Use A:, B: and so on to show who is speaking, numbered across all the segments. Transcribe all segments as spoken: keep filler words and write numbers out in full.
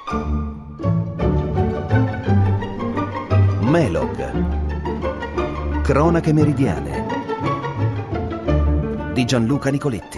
A: Melog. Cronache meridiane di Gianluca Nicoletti.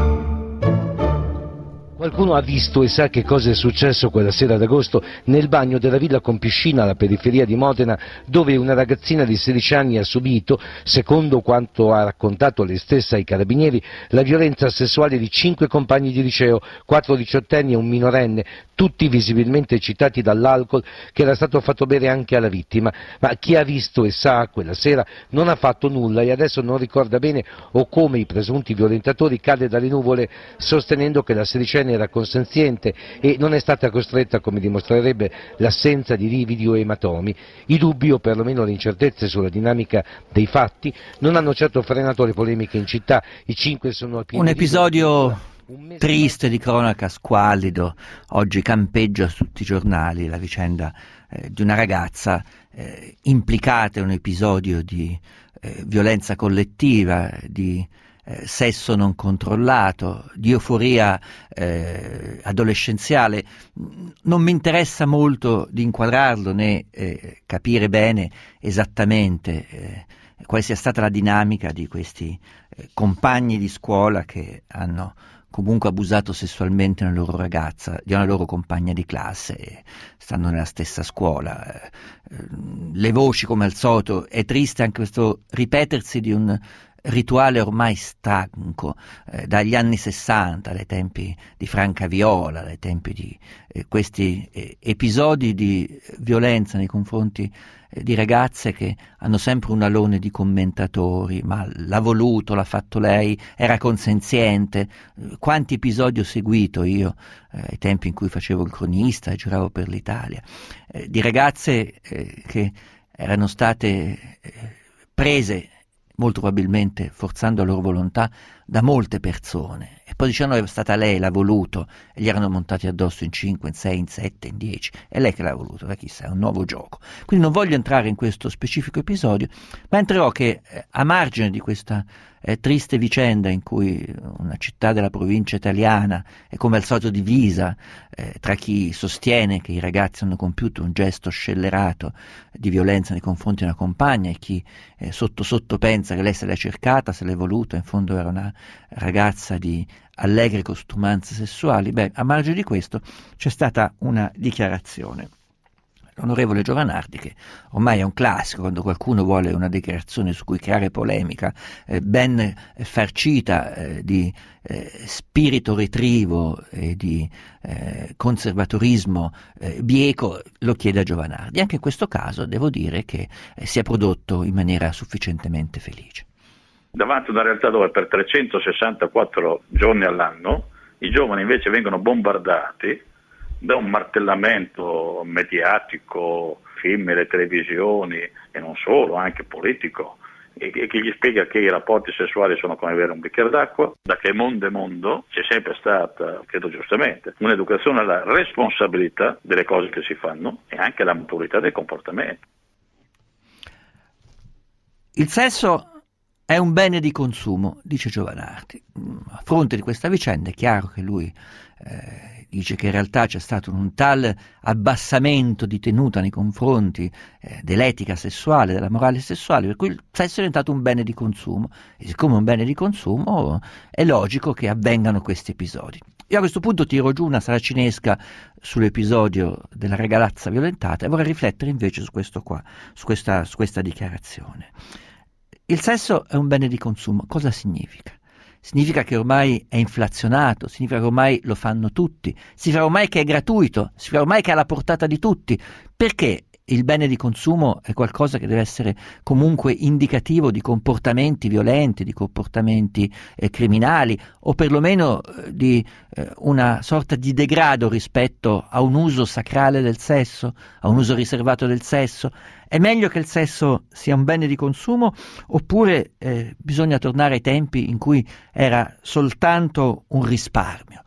B: Qualcuno ha visto e sa che cosa è successo quella sera d'agosto nel bagno della villa con piscina alla periferia di Modena, dove una ragazzina di sedici anni ha subito, secondo quanto ha raccontato lei stessa ai carabinieri, la violenza sessuale di cinque compagni di liceo, quattro diciottenni e un minorenne, tutti visibilmente eccitati dall'alcol che era stato fatto bere anche alla vittima. Ma chi ha visto e sa quella sera non ha fatto nulla e adesso non ricorda bene o come i presunti violentatori cade dalle nuvole sostenendo che la sedicenne era consenziente e non è stata costretta, come dimostrerebbe l'assenza di lividi o ematomi. I dubbi, o perlomeno le incertezze sulla dinamica dei fatti, non hanno certo frenato le polemiche in città. I cinque sono al piede.
C: Un episodio triste di cronaca, squallido, oggi campeggia su tutti i giornali la vicenda eh, di una ragazza eh, implicata in un episodio di eh, violenza collettiva, di Eh, sesso non controllato, di euforia eh, adolescenziale. Non mi interessa molto di inquadrarlo né eh, capire bene esattamente eh, quale sia stata la dinamica di questi eh, compagni di scuola che hanno comunque abusato sessualmente una loro ragazza, di una loro compagna di classe, e stanno nella stessa scuola. Eh, le voci, come al solito, è triste anche questo ripetersi di un rituale ormai stanco eh, dagli anni sessanta, dai tempi di Francaviola, dai tempi di eh, questi eh, episodi di violenza nei confronti eh, di ragazze che hanno sempre un alone di commentatori: ma l'ha voluto, l'ha fatto lei, era consenziente. Eh, quanti episodi ho seguito io eh, ai tempi in cui facevo il cronista e giravo per l'Italia, eh, di ragazze eh, che erano state eh, prese molto probabilmente forzando la loro volontà da molte persone, e poi dicevano che è stata lei, l'ha voluto, e gli erano montati addosso in cinque, in sei, in sette, in dieci, è lei che l'ha voluto, ma chissà, è un nuovo gioco. Quindi non voglio entrare in questo specifico episodio, ma entrerò che eh, a margine di questa eh, triste vicenda in cui una città della provincia italiana è come al solito divisa eh, tra chi sostiene che i ragazzi hanno compiuto un gesto scellerato di violenza nei confronti di una compagna e chi eh, sotto sotto pensa che lei se l'è cercata, se l'è voluta, in fondo era una ragazza di allegre costumanze sessuali. Beh, a margine di questo c'è stata una dichiarazione. L'onorevole Giovanardi, che ormai è un classico quando qualcuno vuole una dichiarazione su cui creare polemica, eh, ben farcita eh, di eh, spirito retrivo e di eh, conservatorismo eh, bieco, lo chiede a Giovanardi. Anche in questo caso devo dire che eh, si è prodotto in maniera sufficientemente felice.
D: Davanti a una realtà dove per trecentosessantaquattro giorni all'anno i giovani invece vengono bombardati da un martellamento mediatico, film, le televisioni e non solo, anche politico, e che gli spiega che i rapporti sessuali sono come bere un bicchiere d'acqua. Da che mondo è mondo c'è sempre stata, credo giustamente, un'educazione alla responsabilità delle cose che si fanno e anche alla maturità del comportamento.
C: Il sesso è un bene di consumo, dice Giovanardi. A fronte di questa vicenda è chiaro che lui eh, dice che in realtà c'è stato un tal abbassamento di tenuta nei confronti eh, dell'etica sessuale, della morale sessuale, per cui il sesso è diventato un bene di consumo, e siccome è un bene di consumo è logico che avvengano questi episodi. Io a questo punto tiro giù una saracinesca sull'episodio della ragazza violentata e vorrei riflettere invece su questo qua, su questa, su questa dichiarazione. Il sesso è un bene di consumo. Cosa significa? Significa che ormai è inflazionato, significa che ormai lo fanno tutti, significa ormai che è gratuito, significa ormai che è alla portata di tutti. Perché il bene di consumo è qualcosa che deve essere comunque indicativo di comportamenti violenti, di comportamenti eh, criminali, o perlomeno eh, di eh, una sorta di degrado rispetto a un uso sacrale del sesso, a un uso riservato del sesso. È meglio che il sesso sia un bene di consumo, oppure eh, bisogna tornare ai tempi in cui era soltanto un risparmio?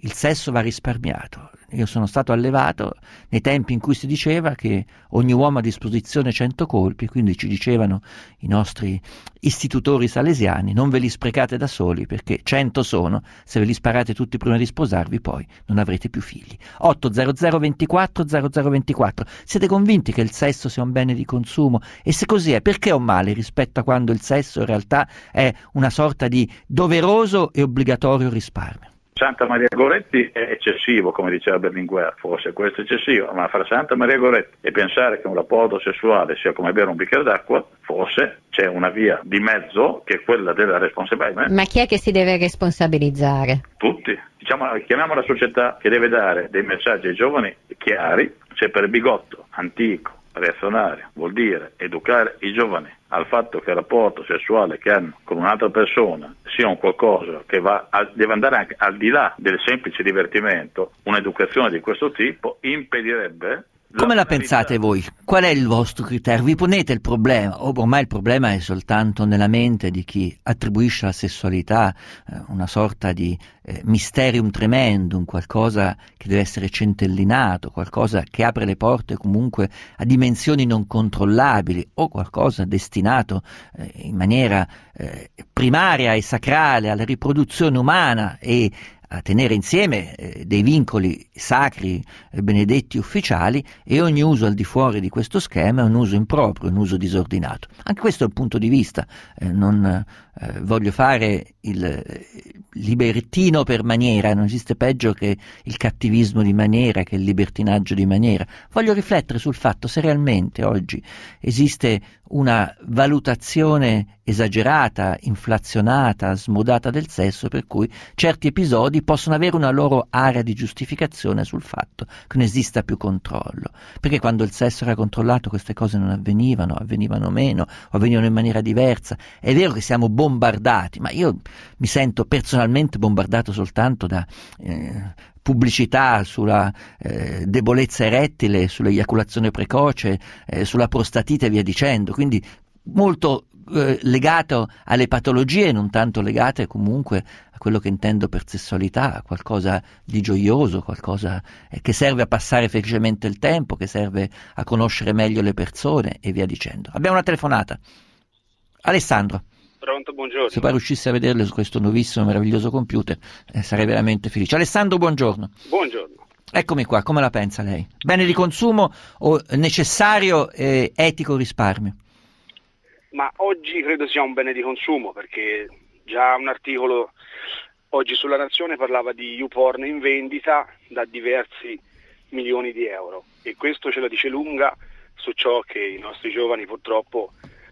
C: il sesso va risparmiato. Io sono stato allevato nei tempi in cui si diceva che ogni uomo ha a disposizione cento colpi, quindi ci dicevano i nostri istitutori salesiani: non ve li sprecate da soli, perché cento sono, se ve li sparate tutti prima di sposarvi poi non avrete più figli. otto zero zero ventiquattro zero zero ventiquattro. Siete convinti che il sesso sia un bene di consumo? E se così è, perché è un male rispetto a quando il sesso in realtà è una sorta di doveroso e obbligatorio risparmio?
D: Santa Maria Goretti è eccessivo, come diceva Berlinguer, forse questo è eccessivo, ma fra Santa Maria Goretti e pensare che un rapporto sessuale sia come bere un bicchiere d'acqua, forse c'è una via di mezzo che è quella della responsabilità.
E: Ma chi è che si deve responsabilizzare?
D: Tutti. Diciamo, chiamiamo la società che deve dare dei messaggi ai giovani chiari. C'è per Bigotto, antico, reazionario, vuol dire educare i giovani al fatto che il rapporto sessuale che hanno con un'altra persona sia un qualcosa che va a, deve andare anche al di là del semplice divertimento. Un'educazione di questo tipo impedirebbe.
C: Come la pensate voi? Qual è il vostro criterio? Vi ponete il problema? O ormai il problema è soltanto nella mente di chi attribuisce alla sessualità eh, una sorta di eh, mysterium tremendum, qualcosa che deve essere centellinato, qualcosa che apre le porte comunque a dimensioni non controllabili, o qualcosa destinato eh, in maniera eh, primaria e sacrale alla riproduzione umana e a tenere insieme eh, dei vincoli sacri, eh, benedetti, ufficiali, e ogni uso al di fuori di questo schema è un uso improprio, un uso disordinato. Anche questo è un punto di vista, eh, non eh, voglio fare il eh, libertino per maniera, non esiste peggio che il cattivismo di maniera, che il libertinaggio di maniera. Voglio riflettere sul fatto se realmente oggi esiste una valutazione esagerata, inflazionata, smodata del sesso, per cui certi episodi possono avere una loro area di giustificazione sul fatto che non esista più controllo, perché quando il sesso era controllato queste cose non avvenivano, avvenivano meno, o avvenivano in maniera diversa. È vero che siamo bombardati, ma io mi sento personalmente bombardato soltanto da eh, pubblicità sulla eh, debolezza erettile, sull'eiaculazione precoce, eh, sulla prostatite e via dicendo, quindi molto eh, legato alle patologie, non tanto legate comunque a quello che intendo per sessualità, a qualcosa di gioioso, qualcosa eh, che serve a passare felicemente il tempo, che serve a conoscere meglio le persone e via dicendo. Abbiamo una telefonata. Alessandro.
F: Pronto, buongiorno.
C: Se poi riuscisse a vederle su questo nuovissimo meraviglioso computer eh, sarei veramente felice. Alessandro, buongiorno.
F: Buongiorno.
C: Eccomi qua, come la pensa lei? Bene di consumo o necessario e etico risparmio?
F: Ma oggi credo sia un bene di consumo, perché già un articolo oggi sulla Nazione parlava di YouPorn in vendita da diversi milioni di euro, e questo ce la dice lunga su ciò che i nostri giovani purtroppo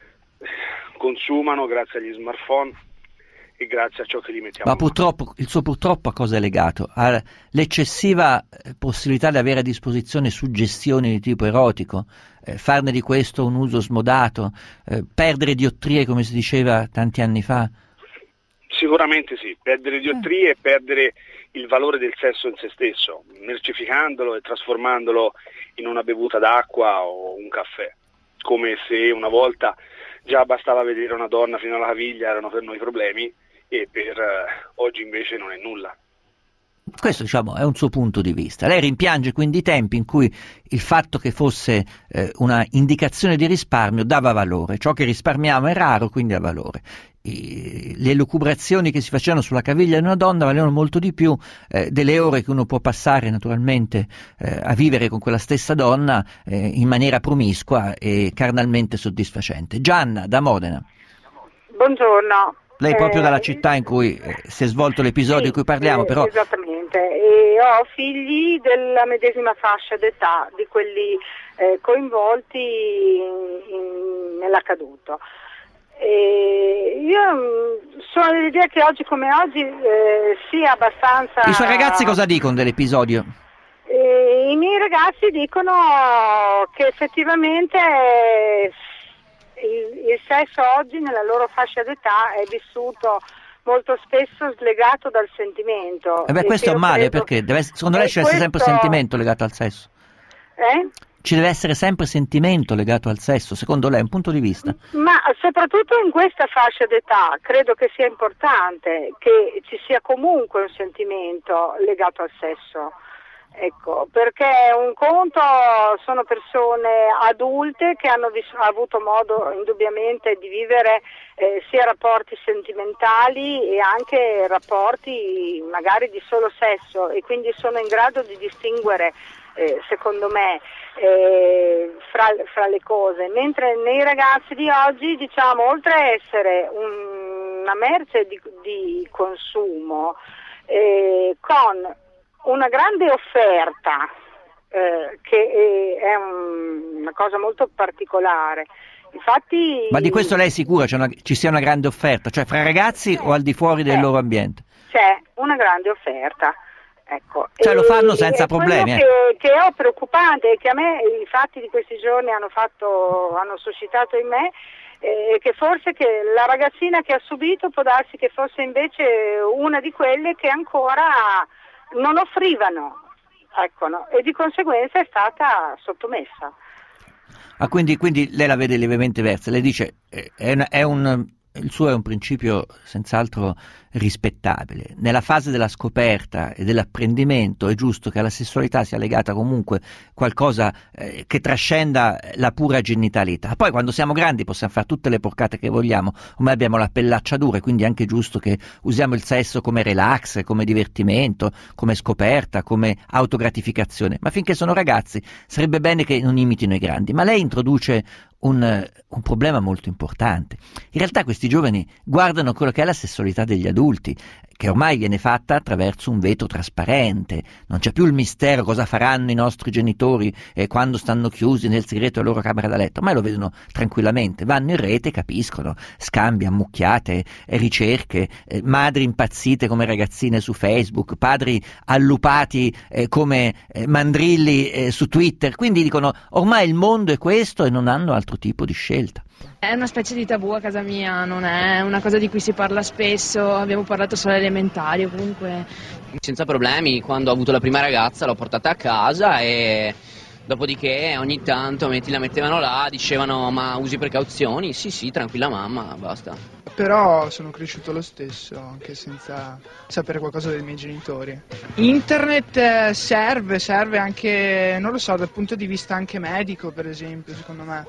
F: consumano grazie agli smartphone e grazie a ciò che li mettiamo.
C: Ma purtroppo, il suo purtroppo a cosa è legato? All'eccessiva possibilità di avere a disposizione suggestioni di tipo erotico, eh, farne di questo un uso smodato, eh, perdere diottrie come si diceva tanti anni fa?
F: Sicuramente sì, perdere diottrie e perdere il valore del sesso in se stesso, mercificandolo e trasformandolo in una bevuta d'acqua o un caffè, come se una volta già bastava vedere una donna fino alla caviglia, erano per noi problemi, e per eh, oggi invece non è nulla.
C: Questo, diciamo, è un suo punto di vista. Lei rimpiange quindi i tempi in cui il fatto che fosse eh, una indicazione di risparmio dava valore, ciò che risparmiamo è raro, quindi ha valore. I, le lucubrazioni che si facevano sulla caviglia di una donna valevano molto di più eh, delle ore che uno può passare naturalmente eh, a vivere con quella stessa donna eh, in maniera promiscua e carnalmente soddisfacente. Gianna, da Modena.
G: Buongiorno.
C: Lei proprio
G: eh,
C: dalla città in cui eh, si è svolto l'episodio
G: sì,
C: di cui parliamo,
G: eh,
C: però...
G: Esattamente, e ho figli della medesima fascia d'età di quelli eh, coinvolti in, in, nell'accaduto. E io sono dell'idea che oggi come oggi eh, sia abbastanza...
C: I suoi ragazzi cosa dicono dell'episodio?
G: Eh, I miei ragazzi dicono che effettivamente... Il, il sesso oggi nella loro fascia d'età è vissuto molto spesso slegato dal sentimento.
C: E beh, questo è un male,
G: credo...
C: perché deve, secondo lei c'è
G: questo...
C: sempre sentimento legato al sesso?
G: Eh?
C: ci deve essere sempre sentimento legato al sesso, secondo lei, un punto di vista?
G: Ma soprattutto in questa fascia d'età credo che sia importante che ci sia comunque un sentimento legato al sesso. Ecco, perché un conto sono persone adulte che hanno vis- avuto modo indubbiamente di vivere eh, sia rapporti sentimentali e anche rapporti magari di solo sesso, e quindi sono in grado di distinguere eh, secondo me eh, fra, fra le cose, mentre nei ragazzi di oggi, diciamo, oltre a essere un, una merce di, di consumo eh, con una grande offerta eh, che è un, una cosa molto particolare. Infatti,
C: ma di questo lei è sicura c'è una, ci sia una grande offerta, cioè fra ragazzi o al di fuori del loro ambiente?
G: C'è una grande offerta, ecco.
C: Cioè
G: e,
C: lo fanno senza
G: e
C: problemi.
G: Quello
C: eh.
G: che, che ho preoccupante e che a me i fatti di questi giorni hanno fatto, hanno suscitato in me, eh, che forse che la ragazzina che ha subito può darsi che fosse invece una di quelle che ancora non offrivano, ecco, no? E di conseguenza è stata sottomessa.
C: Ah, quindi, quindi lei la vede lievemente versa, lei dice eh, è, una, è un, il suo è un principio senz'altro rispettabile. Nella fase della scoperta e dell'apprendimento è giusto che alla sessualità sia legata comunque qualcosa eh, che trascenda la pura genitalità. Poi quando siamo grandi possiamo fare tutte le porcate che vogliamo, ormai abbiamo la pellaccia dura, e quindi è anche giusto che usiamo il sesso come relax, come divertimento, come scoperta, come autogratificazione. Ma finché sono ragazzi sarebbe bene che non imitino i grandi. Ma lei introduce un, un problema molto importante. In realtà questi giovani guardano quello che è la sessualità degli adulti, che ormai viene fatta attraverso un vetro trasparente. Non c'è più il mistero cosa faranno i nostri genitori eh, quando stanno chiusi nel segreto della loro camera da letto, ormai lo vedono tranquillamente, vanno in rete, capiscono, scambi, ammucchiate, eh, ricerche, eh, madri impazzite come ragazzine su Facebook, padri allupati eh, come eh, mandrilli eh, su Twitter, quindi dicono ormai il mondo è questo e non hanno altro tipo di scelta.
H: È una specie di tabù a casa mia, non è una cosa di cui si parla spesso, abbiamo parlato solo alle elementari, comunque.
I: Senza problemi, quando ho avuto la prima ragazza l'ho portata a casa e dopodiché ogni tanto metti, la mettevano là, dicevano ma usi precauzioni? Sì sì, tranquilla mamma, basta.
J: Però sono cresciuto lo stesso, anche senza sapere qualcosa dei miei genitori. Internet serve, serve anche, non lo so, dal punto di vista anche medico, per esempio, secondo me.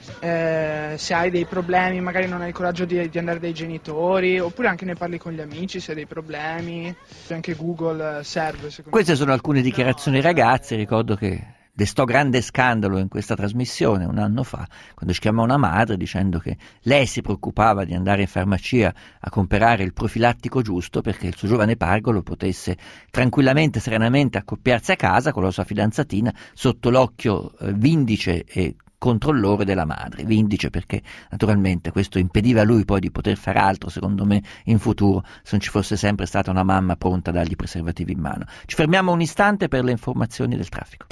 J: Eh, se hai dei problemi, magari non hai il coraggio di, di andare dai genitori, oppure anche ne parli con gli amici se hai dei problemi. Anche Google serve, secondo
C: Queste
J: me.
C: sono alcune dichiarazioni dei ragazzi. Ricordo che destò grande scandalo in questa trasmissione un anno fa, quando ci chiamò una madre dicendo che lei si preoccupava di andare in farmacia a comprare il profilattico giusto perché il suo giovane pargolo potesse tranquillamente, serenamente accoppiarsi a casa con la sua fidanzatina sotto l'occhio eh, vindice e controllore della madre. Vindice perché naturalmente questo impediva a lui poi di poter fare altro, secondo me, in futuro, se non ci fosse sempre stata una mamma pronta a dargli preservativi in mano. Ci fermiamo un istante per le informazioni del traffico.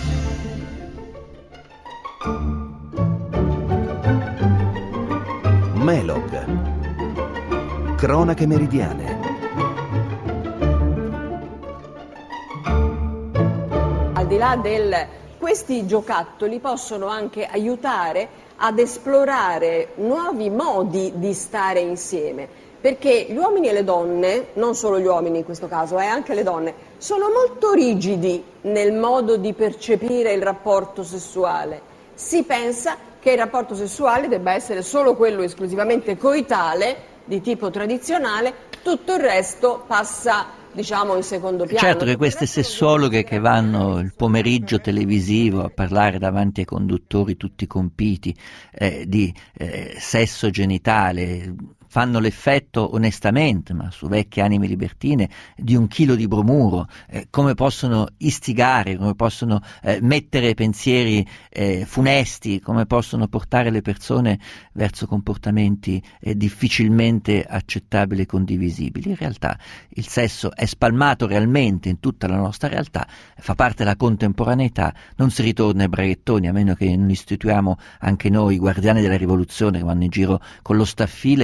A: Melog. Cronache meridiane.
K: Al di là del... Questi giocattoli possono anche aiutare ad esplorare nuovi modi di stare insieme, perché gli uomini e le donne, non solo gli uomini in questo caso, eh, anche le donne, sono molto rigidi nel modo di percepire il rapporto sessuale. Si pensa che il rapporto sessuale debba essere solo quello esclusivamente coitale, di tipo tradizionale, tutto il resto passa, diciamo, in secondo piano.
C: Certo che queste sessuologhe che vanno il pomeriggio televisivo a parlare davanti ai conduttori tutti compiti eh, di eh, sesso genitale fanno l'effetto, onestamente, ma su vecchie anime libertine, di un chilo di bromuro. Eh, come possono istigare, come possono eh, mettere pensieri eh, funesti, come possono portare le persone verso comportamenti eh, difficilmente accettabili e condivisibili. In realtà il sesso è spalmato realmente in tutta la nostra realtà, fa parte della contemporaneità, non si ritorna ai braghettoni, a meno che non istituiamo anche noi guardiani della rivoluzione che vanno in giro con lo staffile e con il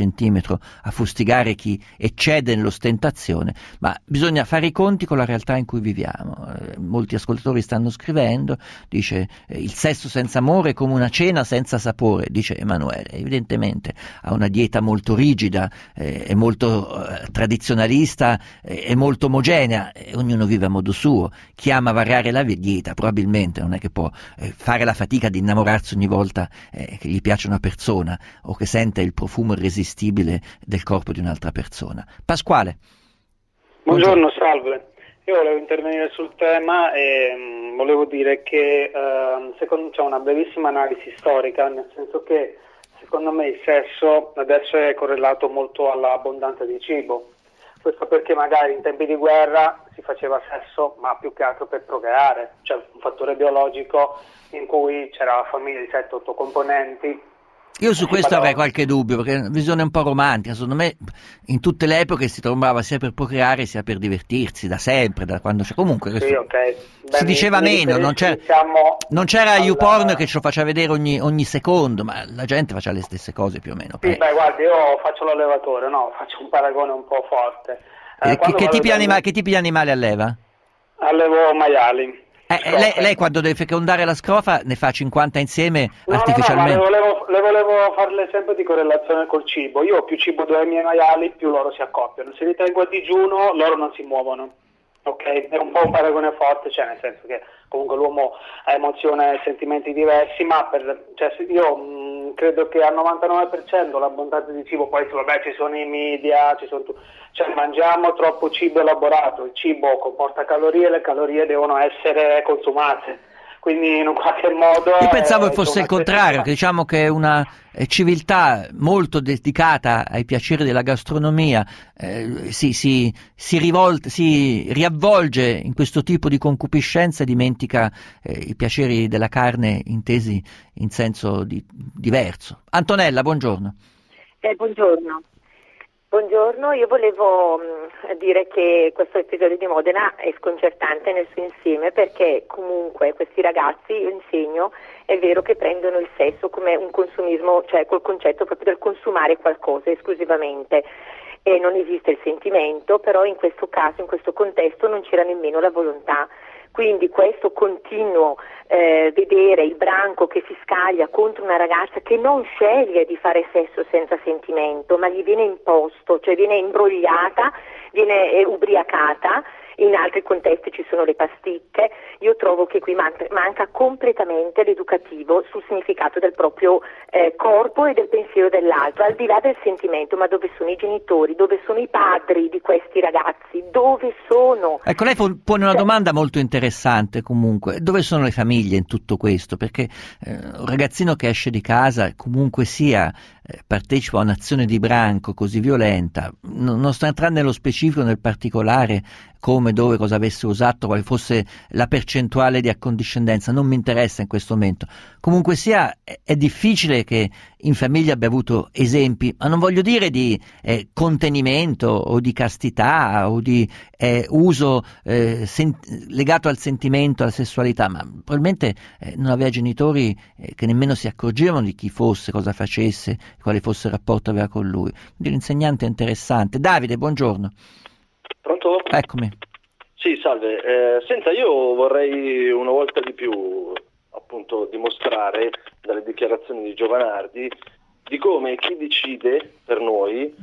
C: centimetro a fustigare chi eccede nell'ostentazione, ma bisogna fare i conti con la realtà in cui viviamo. Eh, molti ascoltatori stanno scrivendo, dice eh, il sesso senza amore è come una cena senza sapore, dice Emanuele. Evidentemente ha una dieta molto rigida, eh, è molto eh, tradizionalista, eh, è molto omogenea, eh, ognuno vive a modo suo. Chi ama variare la dieta probabilmente non è che può eh, fare la fatica di innamorarsi ogni volta eh, che gli piace una persona o che sente il profumo irresistibile del corpo di un'altra persona. Pasquale.
L: Buongiorno, salve. Io volevo intervenire sul tema e mh, volevo dire che uh, secondo c'è una brevissima analisi storica, nel senso che secondo me il sesso adesso è correlato molto all'abbondanza di cibo. Questo perché magari in tempi di guerra si faceva sesso, ma più che altro per procreare, cioè un fattore biologico in cui c'era la famiglia di sette otto componenti.
C: Io su questo avrei qualche dubbio, perché è una visione un po' romantica. Secondo me in tutte le epoche si trovava sia per procreare sia per divertirsi, da sempre, da quando c'è. Comunque questo
L: sì, okay. Beh,
C: si diceva
L: mi,
C: meno,
L: mi
C: non c'era, non c'era alla... YouPorn che ce lo faceva vedere ogni, ogni secondo, ma la gente faceva le stesse cose più o meno.
L: Sì, beh, guardi, io faccio l'allevatore, no? Faccio un paragone un po' forte.
C: Eh, eh, che, che, tipi da... anima... che tipi di animali alleva?
L: Allevo maiali.
C: Eh, lei, lei quando deve fecondare la scrofa ne fa cinquanta insieme
L: no,
C: artificialmente?
L: No, no, ma le volevo, le volevo fare l'esempio di correlazione col cibo. Io più cibo do ai miei maiali, più loro si accoppiano. Se li tengo a digiuno, loro non si muovono. Ok? È un po' un paragone forte, cioè nel senso che comunque l'uomo ha emozioni e sentimenti diversi, ma per, cioè, io mh, credo che al novantanove per cento l'abbondanza di cibo, poi vabbè ci sono i media, ci sono tu, cioè mangiamo troppo cibo elaborato, il cibo comporta calorie, le calorie devono essere consumate. Quindi in un qualche modo...
C: Io pensavo che fosse il contrario, che diciamo che una civiltà molto dedicata ai piaceri della gastronomia eh, si, si, si, rivolta, si riavvolge in questo tipo di concupiscenza e dimentica eh, i piaceri della carne intesi in senso di, diverso. Antonella, buongiorno.
M: Eh, buongiorno. Buongiorno, io volevo mh, dire che questo episodio di Modena è sconcertante nel suo insieme, perché comunque questi ragazzi, io insegno, è vero che prendono il sesso come un consumismo, cioè col concetto proprio del consumare qualcosa esclusivamente, e non esiste il sentimento, però in questo caso, in questo contesto non c'era nemmeno la volontà. Quindi questo continuo eh, vedere il branco che si scaglia contro una ragazza che non sceglie di fare sesso senza sentimento, ma gli viene imposto, cioè viene imbrogliata, viene eh, ubriacata. In altri contesti ci sono le pasticche. Io trovo che qui manca, manca completamente l'educativo sul significato del proprio eh, corpo e del pensiero dell'altro, al di là del sentimento. Ma dove sono i genitori? Dove sono i padri di questi ragazzi? Dove sono?
C: Ecco, lei pone una domanda molto interessante comunque. Dove sono le famiglie in tutto questo? Perché eh, un ragazzino che esce di casa, comunque sia, eh, partecipa a un'azione di branco così violenta, non, non sta entrando nello specifico, nel particolare, come, dove, cosa avesse usato, quale fosse la percentuale di accondiscendenza, non mi interessa in questo momento. Comunque sia, è, è difficile che in famiglia abbia avuto esempi, ma non voglio dire di eh, contenimento o di castità o di eh, uso eh, sen- legato al sentimento, alla sessualità, ma probabilmente eh, non aveva genitori eh, che nemmeno si accorgevano di chi fosse, cosa facesse, quale fosse il rapporto aveva con lui. Quindi l'insegnante è interessante. Davide, buongiorno.
N: Pronto?
C: Eccomi.
N: Sì, salve. Eh, senta, io vorrei una volta di più appunto dimostrare dalle dichiarazioni di Giovanardi di come chi decide per noi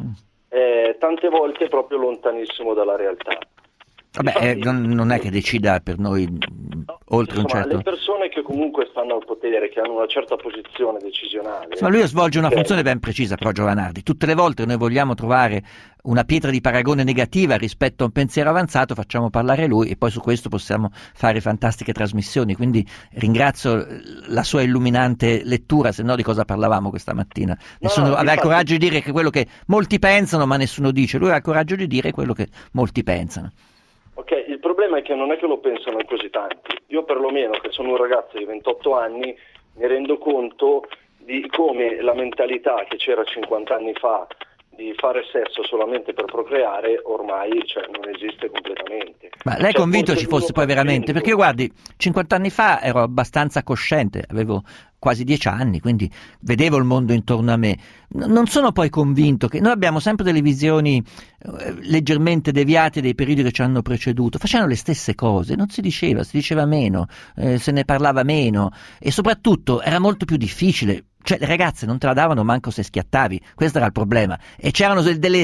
N: è tante volte proprio lontanissimo dalla realtà.
C: Vabbè,
N: Infatti,
C: eh, non, non è che decida per noi
N: no,
C: oltre
N: insomma,
C: un certo...
N: le persone che comunque stanno al potere, che hanno una certa posizione decisionale...
C: Ma lui svolge una
N: che...
C: funzione ben precisa, però, Giovanardi. Tutte le volte che noi vogliamo trovare una pietra di paragone negativa rispetto a un pensiero avanzato, facciamo parlare lui e poi su questo possiamo fare fantastiche trasmissioni. Quindi ringrazio la sua illuminante lettura, se no di cosa parlavamo questa mattina? Nessuno no, no, aveva infatti... il coraggio di dire che quello che molti pensano ma nessuno dice, lui ha il coraggio di dire quello che molti pensano.
N: Ok, il problema è che non è che lo pensano in così tanti. Io perlomeno, che sono un ragazzo di ventotto anni, mi rendo conto di come la mentalità che c'era cinquanta anni fa di fare sesso solamente per procreare ormai, cioè, non esiste completamente.
C: Ma lei è
N: Cioè,
C: convinto
N: forse
C: ci fosse poi
N: l'uno per
C: veramente?
N: cento.
C: Perché io guardi, cinquanta anni fa ero abbastanza cosciente, avevo quasi dieci anni, quindi vedevo il mondo intorno a me. N- non sono poi convinto che noi abbiamo sempre delle visioni eh, leggermente deviate dei periodi che ci hanno preceduto, facevano le stesse cose, non si diceva, si diceva meno, eh, se ne parlava meno e soprattutto era molto più difficile. Cioè le ragazze non te la davano manco se schiattavi, questo era il problema, e c'erano del- delle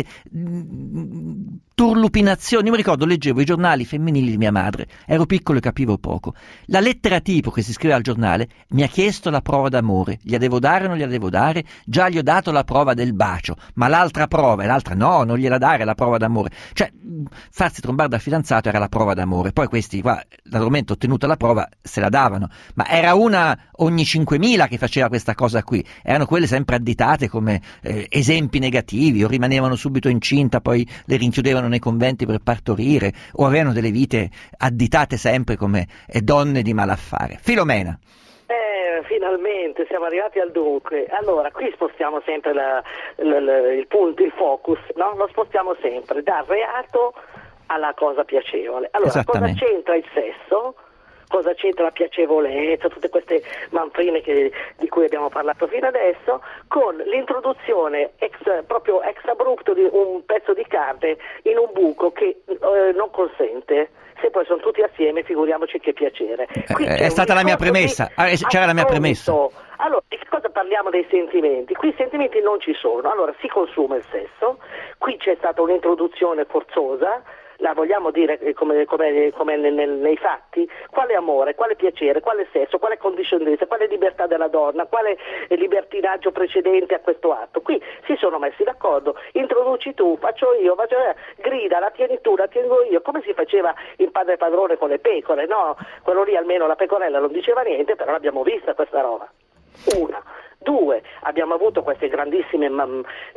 C: mm, turlupinazioni. Io mi ricordo, leggevo i giornali femminili di mia madre, ero piccolo e capivo poco. La lettera tipo che si scriveva al giornale mi ha chiesto la prova d'amore, gliela devo dare o non gliela devo dare? Già gli ho dato la prova del bacio, ma l'altra prova, e l'altra no, non gliela dare la prova d'amore. Cioè mm, farsi trombare dal fidanzato era la prova d'amore, poi questi qua, naturalmente ottenuta la prova, se la davano, ma era una ogni cinquemila che faceva questa cosa qui, erano quelle sempre additate come eh, esempi negativi, o rimanevano subito incinta, poi le rinchiudevano nei conventi per partorire, o avevano delle vite additate sempre come eh, donne di malaffare. Filomena.
O: Eh, finalmente siamo arrivati al dunque. Allora, qui spostiamo sempre la, la, la, il punto, il focus, no? Lo spostiamo sempre dal reato alla cosa piacevole. Allora, cosa c'entra il sesso? Cosa c'entra la piacevolezza, tutte queste manfrine che, di cui abbiamo parlato fino adesso, con l'introduzione ex, proprio ex abrupto di un pezzo di carne in un buco che eh, non consente. Se poi sono tutti assieme, figuriamoci che piacere. Qui
C: Eh, è stata la mia premessa, ah, eh, c'era la mia premessa.
O: Allora, di che cosa parliamo dei sentimenti? Qui i sentimenti non ci sono, allora si consuma il sesso, qui c'è stata un'introduzione forzosa, la vogliamo dire come, come, come nel, nel, nei fatti? Quale amore, quale piacere, quale sesso, quale condiscendenza, quale libertà della donna, quale libertinaggio precedente a questo atto? Qui si sono messi d'accordo, introduci tu, faccio io, faccio io, grida, la tieni tu, la tengo io, come si faceva in Padre Padrone con le pecore, no? Quello lì almeno la pecorella non diceva niente, però l'abbiamo vista questa roba. Una. Due, abbiamo avuto queste grandissime ma-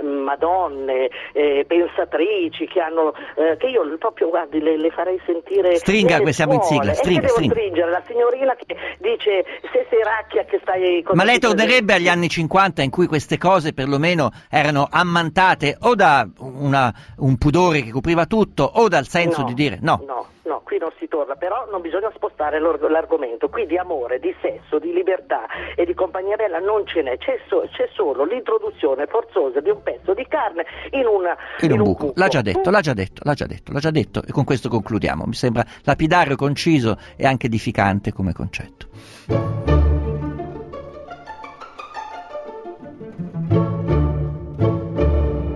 O: madonne, eh, pensatrici che hanno, eh, che io proprio, guardi, le, le farei sentire.
C: Stringa,
O: nelle
C: siamo in sigla,
O: scuole.
C: stringa,
O: E che devo
C: stringa.
O: stringere, la signorina che dice se sei racchia che stai.
C: Ma lei tornerebbe agli anni cinquanta in cui queste cose perlomeno erano ammantate o da una, un pudore che copriva tutto o dal senso
O: No,
C: di dire no.
O: No, no, qui non si torna, però non bisogna spostare l'or- l'argomento. Qui di amore, di sesso, di libertà e di compagnia bella non ce n'è, c'è, so- c'è solo l'introduzione forzosa di un pezzo di carne in, una,
C: In un
O: in un
C: buco, l'ha già detto, l'ha già detto, l'ha già detto, l'ha già detto e con questo concludiamo. Mi sembra lapidario, conciso e anche edificante come concetto.